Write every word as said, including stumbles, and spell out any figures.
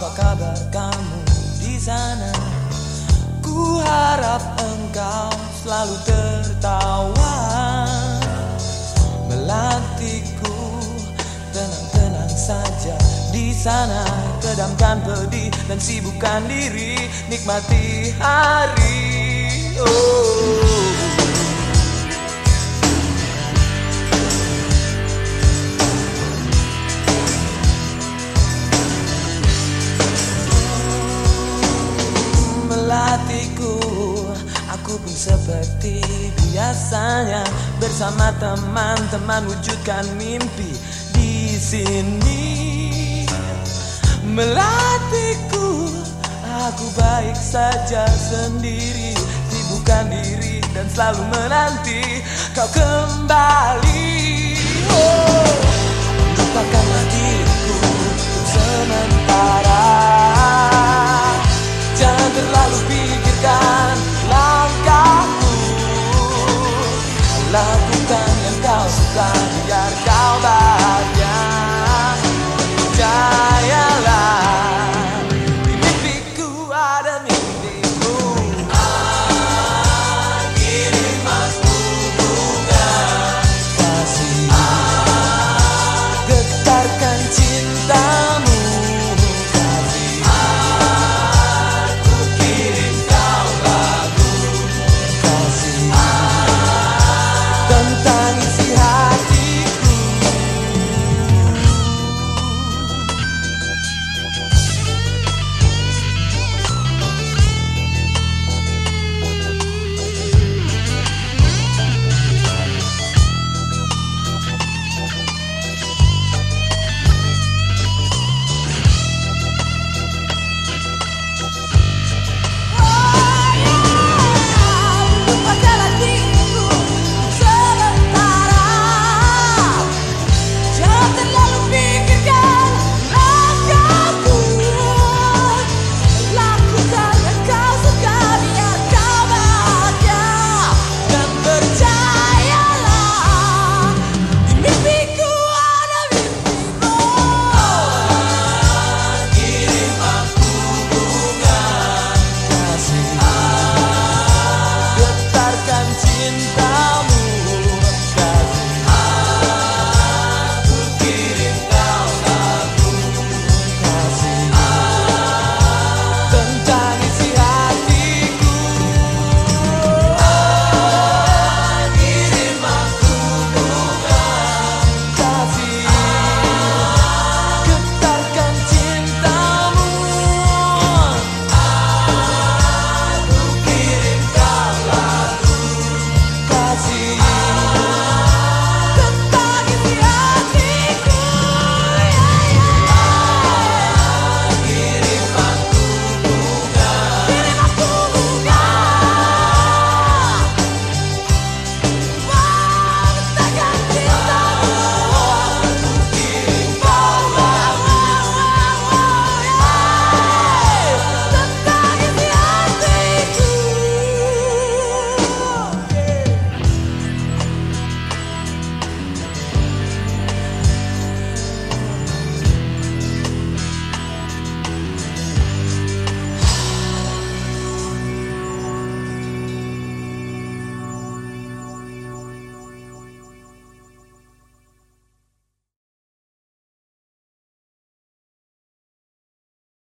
Apa kabar kamu di sana? Ku harap engkau selalu tertawa, melatihku tenang-tenang saja di sana. Kedamkan pedih dan sibukkan diri, nikmati hari. Oh. Melatihku, aku pun seperti biasanya bersama teman-teman wujudkan mimpi di sini. Melatihku, aku baik saja sendiri, sibukkan diri dan selalu menanti kau kembali. Oh, lupakanlah diriku untuk sementara. Jangan terlalu pikirkan langkahmu, lakukan yang kau suka biar kau bahagia.